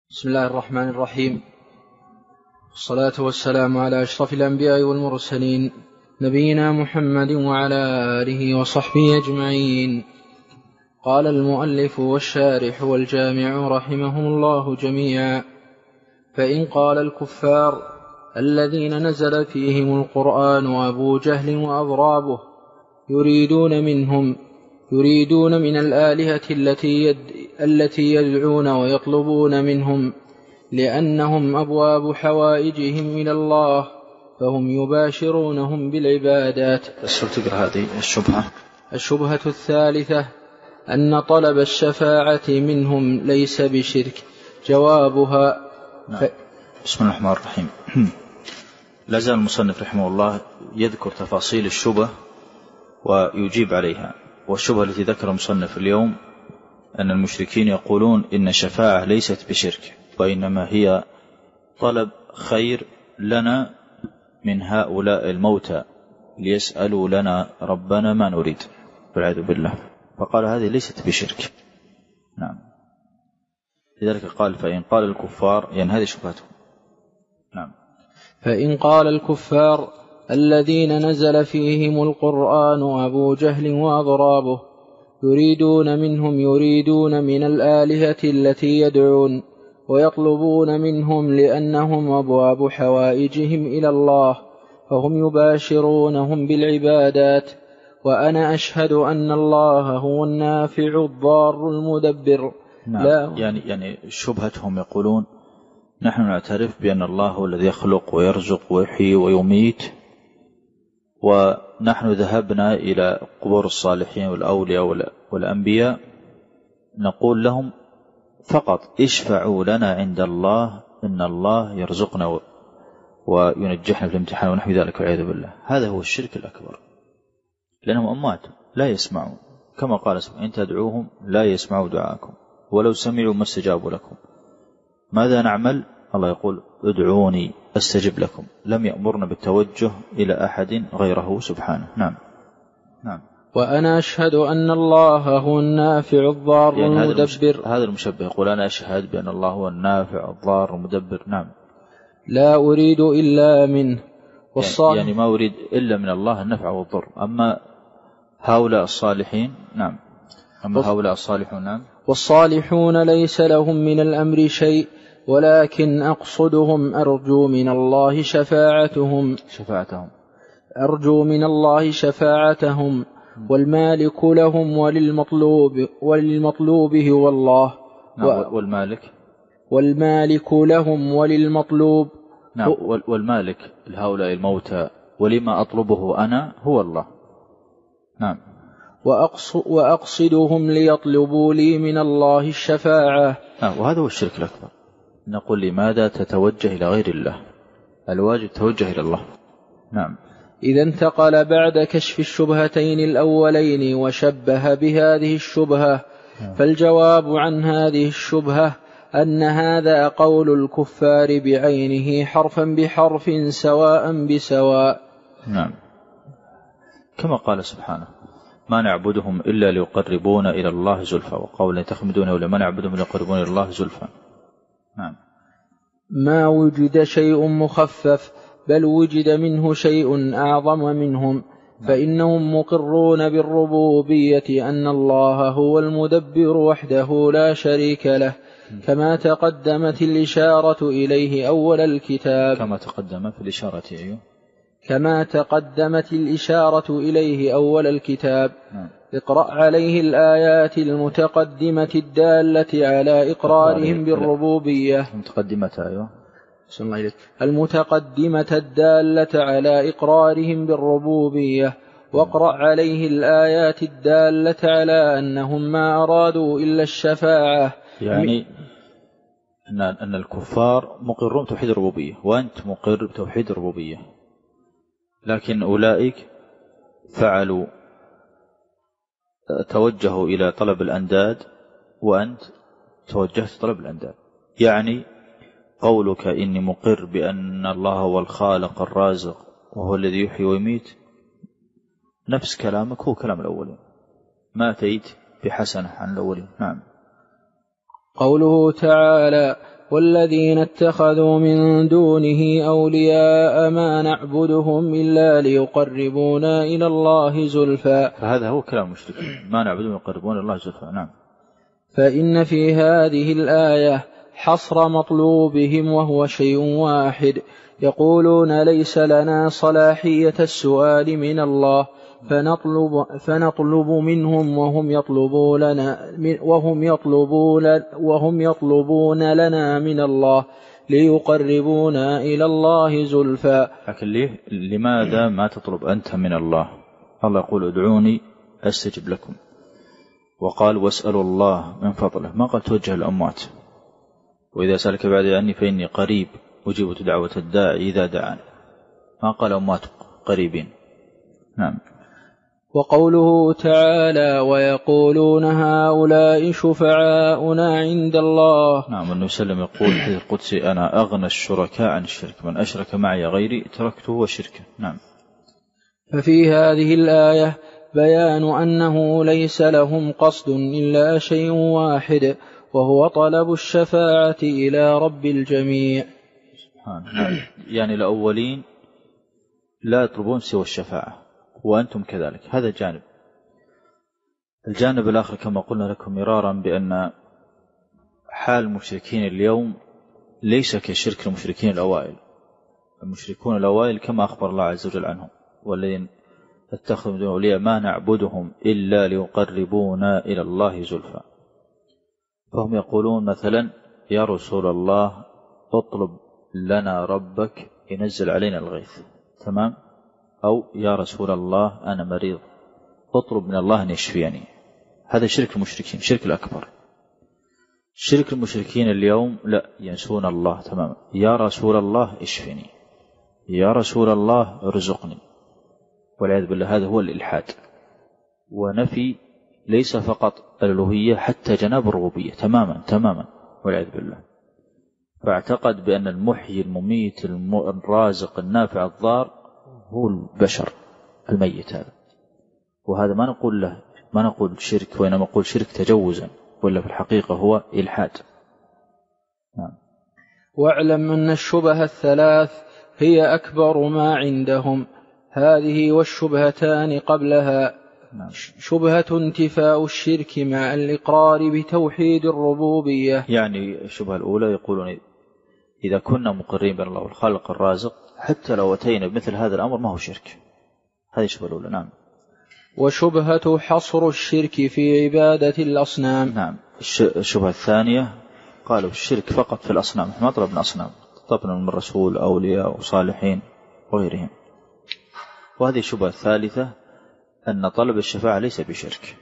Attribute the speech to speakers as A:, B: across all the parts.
A: بسم الله الرحمن الرحيم، والصلاة والسلام على أشرف الأنبياء والمرسلين نبينا محمد وعلى آله وصحبه أجمعين. قال المؤلف والشارح والجامع رحمهم الله جميعا: فإن قال الكفار الذين نزل فيهم القرآن وأبو جهل وأضرابه يريدون من الآلهة التي يدعون ويطلبون منهم لأنهم أبواب حوائجهم إلى الله فهم يباشرونهم بالعبادات.
B: هذه
A: الشبهة الثالثة أن طلب الشفاعة منهم ليس بشرك. جوابها
B: بسم الله الرحمن الرحيم. لازال المصنف رحمه الله يذكر تفاصيل الشبه ويجيب عليها. والشبهة التي ذكر المصنف اليوم أن المشركين يقولون إن الشفاعة ليست بشرك، وإنما هي طلب خير لنا من هؤلاء الموتى ليسألوا لنا ربنا ما نريد، والعياذ بالله. فقال هذه ليست بشرك. نعم، لذلك قال فإن قال الكفار، يعني هذه شبهتهم. نعم،
A: فإن قال الكفار الذين نزل فيهم القرآن وأبو جهل وأضرابه يريدون من الآلهة التي يدعون ويطلبون منهم لأنهم أبواب حوائجهم إلى الله فهم يباشرونهم بالعبادات، وأنا أشهد أن الله هو النافع الضار المدبر.
B: نعم.
A: لا
B: يعني شبهتهم يقولون نحن نعترف بأن الله هو الذي يخلق ويرزق ويحيي ويميت، ونحن ذهبنا إلى قبور الصالحين والأولياء والأنبياء نقول لهم فقط اشفعوا لنا عند الله إن الله يرزقنا وينجحنا في الامتحان ونحو ذلك، والعياذ بالله. هذا هو الشرك الأكبر، لأنهم أموات لا يسمعون، كما قال سبحانه إن تدعوهم لا يسمعوا دعاءكم ولو سمعوا ما استجابوا لكم. ماذا نعمل؟ الله يقول ادعوني أستجب لكم. لم يأمرنا بالتوجه إلى أحد غيره سبحانه. نعم. نعم.
A: وأنا أشهد أن الله هو النافع الضار
B: يعني
A: المدبر.
B: هذا المشبه يقول أنا أشهد بأن الله هو النافع الضار المدبر. نعم.
A: لا أريد إلا منه.
B: يعني ما أريد إلا من الله النفع والضر. أما هؤلاء الصالحين، نعم، هؤلاء الصالحون، نعم،
A: والصالحون ليس لهم من الأمر شيء، ولكن أقصدهم أرجو من الله شفاعتهم والمالك لهم وللمطلوب هو الله. والمالك لهم وللمطلوب.
B: نعم. والمالك لهؤلاء الموتى ولما أطلبه أنا هو الله. نعم.
A: وأقصدهم ليطلبوا لي من الله الشفاعة.
B: وهذا هو الشرك الأكبر. نقول لماذا تتوجه إلى غير الله؟ الواجب توجه إلى الله. نعم.
A: إذا انتقل بعد كشف الشبهتين الأولين وشبه بهذه الشبهة، فالجواب عن هذه الشبهة أن هذا قول الكفار بعينه حرفا بحرف سواء بسواء.
B: نعم، كما قال سبحانه ما نعبدهم إلا ليقربونا إلى الله زلفى، وقولا تخمدونه ولا ما نعبدهم ليقربونا إلى الله زلفى. نعم.
A: ما وجد شيء مخفف بل وجد منه شيء أعظم منهم، فإنهم مقرون بالربوبية أن الله هو المدبر وحده لا شريك له، كما تقدمت الإشارة إليه أول الكتاب. كما تقدمت الإشارة إليه أول الكتاب. اقرأ عليه الآيات المتقدمة الدالة على إقرارهم بالربوبية. المتقدمة الدالة على إقرارهم بالربوبية. واقرأ عليه الآيات الدالة على أنهم ما أرادوا إلا الشفاعة.
B: يعني أن الكفار مقرون توحيد الربوبية، وأنت مقر بتوحيد الربوبية، لكن أولئك فعلوا توجهوا إلى طلب الأنداد وأنت توجهت طلب الأنداد. يعني قولك إني مقر بأن الله هو الخالق الرازق وهو الذي يحيي ويميت نفس كلامك هو كلام الأولين، ما أتيت بحسنة عن الأولين. نعم.
A: قوله تعالى والذين اتخذوا من دونه أولياء ما نعبدهم إلا ليقربونا إلى الله زلفى.
B: فهذا هو كلام المشركين، ما نعبدهم يقربون إلى الله زلفى. نعم.
A: فإن في هذه الآية حصر مطلوبهم وهو شيء واحد، يقولون ليس لنا صلاحية السؤال من الله فنطلب منهم وهم يطلبون لنا من الله ليقربونا إلى الله زلفى.
B: لكن لماذا ما تطلب أنت من الله؟ الله يقول ادعوني أستجب لكم، وقال واسألوا الله من فضله، ما قال توجه الأموات، وإذا سألك بعد عني فإني قريب أجيب دعوة الداعي إذا دعان، ما قال أموات قريبين. نعم.
A: وقوله تعالى ويقولون هؤلاء شفعاؤنا عند الله.
B: نعم. النبي صلى الله عليه وسلم يقول في القدسي أنا أغنى الشركاء عن الشرك، من أشرك معي غيري تركته وشركه. نعم.
A: ففي هذه الآية بيان أنه ليس لهم قصد إلا شيء واحد، وهو طلب الشفاعة إلى رب الجميع.
B: يعني الأولين لا يطلبون سوى الشفاعة، وأنتم كذلك. هذا جانب. الجانب الآخر كما قلنا لكم مرارا بأن حال المشركين اليوم ليس كشرك المشركين الأوائل. المشركون الأوائل كما أخبر الله عز وجل عنهم والذين اتخذوا من دونه أولياء ما نعبدهم إلا ليقربونا إلى الله زلفى، فهم يقولون مثلا يا رسول الله اطلب لنا ربك ينزل علينا الغيث، تمام، أو يا رسول الله أنا مريض اطلب من الله أن يشفيني. هذا شرك المشركين، شرك الأكبر. شرك المشركين اليوم لا، ينسون الله تماما، يا رسول الله اشفني، يا رسول الله ارزقني، والعياذ بالله. هذا هو الإلحاد ونفي ليس فقط الألوهية حتى جناب الربوبية تماما والعياذ بالله. فاعتقد بأن المحيي المميت الرازق النافع الضار هو البشر الميت هذا، وهذا ما نقول له، ما نقول شرك، وإنما نقول شرك تجوزا، ولا في الحقيقة هو إلحاد. نعم.
A: واعلم أن الشبه الثلاث هي أكبر ما عندهم، هذه والشبهتان قبلها.
B: نعم.
A: شبهة انتفاء الشرك مع الإقرار بتوحيد الربوبية.
B: يعني الشبهة الأولى يقولون إذا كنا مقرين بأن الله الخالق الرازق حتى لو أتينا بمثل هذا الأمر ما هو شرك. هذه الشبهة الأولى. نعم.
A: وشبهة حصر الشرك في عبادة الأصنام.
B: نعم. الشبهة الثانية قالوا الشرك فقط في الأصنام، ما طلبنا أصنام، طلبنا من الرسول أولياء وصالحين وغيرهم. وهذه الشبهة الثالثة أن طلب الشفاعة ليس بشرك،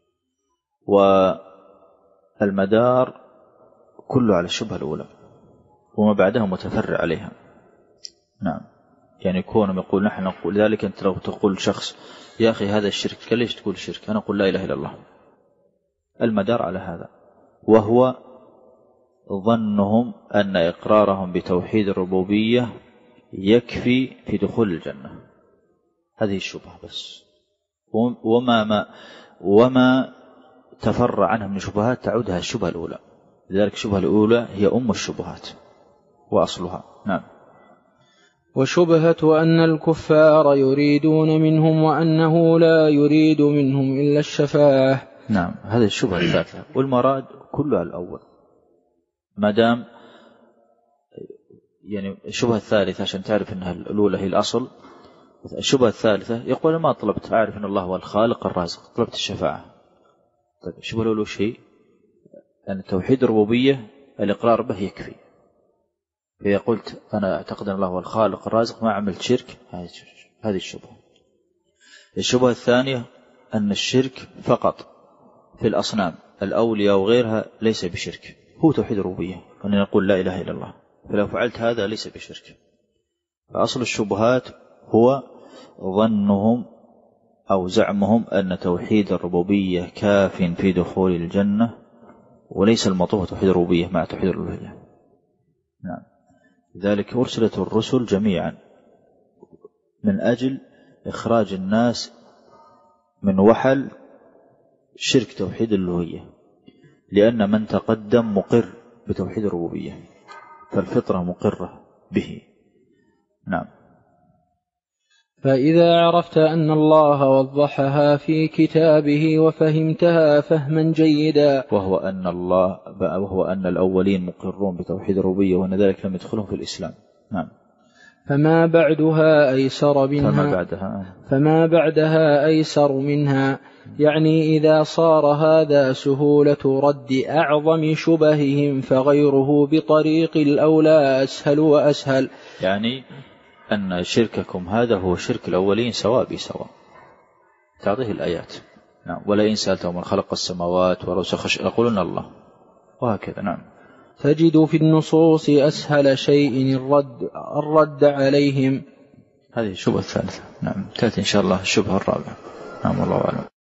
B: والمدار كله على الشبهة الأولى وما بعدها متفرع عليها. نعم. يعني يكون يقول نحن نقول ذلك، أنت لو تقول شخص يا أخي هذا الشرك، قال ليش تقول الشرك؟ أنا أقول لا إله إلا الله. المدار على هذا، وهو ظنهم أن إقرارهم بتوحيد الربوبية يكفي في دخول الجنة. هذه الشبهة بس، وما تفرع عنها من شبهات تعودها الشبهة الأولى. لذلك الشبهة الأولى هي أم الشبهات وأصلها. نعم.
A: وشبهة أن الكفار يريدون منهم وأنه لا يريد منهم إلا الشفاعة.
B: نعم. هذه الشبهة الثالثة، والمراد كله الأول ما دام يعني الشبهة الثالثة عشان تعرف أنها الأولى هي الأصل. الشبهة الثالثة يقول ما طلبت، أعرف أن الله هو الخالق الرازق، طلبت الشفاعة. طيب الشبهة الأولى شيء أن توحيد الربوبية الإقرار به يكفي. فإذا قلت أنا أعتقد أن الله هو الخالق الرازق ما عملت شرك، هذه الشبهة. الشبهة الثانية أن الشرك فقط في الأصنام الأولياء وغيرها ليس بشرك، هو توحيد الربوبية، أن نقول لا إله إلا الله، فلو فعلت هذا ليس بشرك. فأصل الشبهات هو ظنهم أو زعمهم أن توحيد الربوبية كاف في دخول الجنة، وليس المطلوب توحيد الربوبية مع توحيد الألوهية. نعم. لذلك أرسلت الرسل جميعا من أجل إخراج الناس من وحل شرك توحيد الألوهية، لأن من تقدم مقر بتوحيد الربوبية فالفطرة مقرة به. نعم.
A: فإذا عرفت أن الله وضحها في كتابه وفهمتها فهما جيدا،
B: وهو أن الأولين مقرون بتوحيد الربوبية وأن ذلك لم يدخلهم في الإسلام. نعم.
A: فما بعدها أيسر منها، يعني إذا صار هذا سهولة رد أعظم شبههم فغيره بطريق الأولى أسهل وأسهل.
B: يعني أن شرككم هذا هو شرك الأولين سواء بسواء، تعطيه الآيات. نعم. ولئن سألتهم من خلق السماوات والأرض يقولون الله، وهكذا. نعم.
A: تجد في النصوص أسهل شيء الرد عليهم.
B: هذه الشبهة الثالثة. نعم. تأتي إن شاء الله الشبهة الرابعة. نعم. والله أعلم.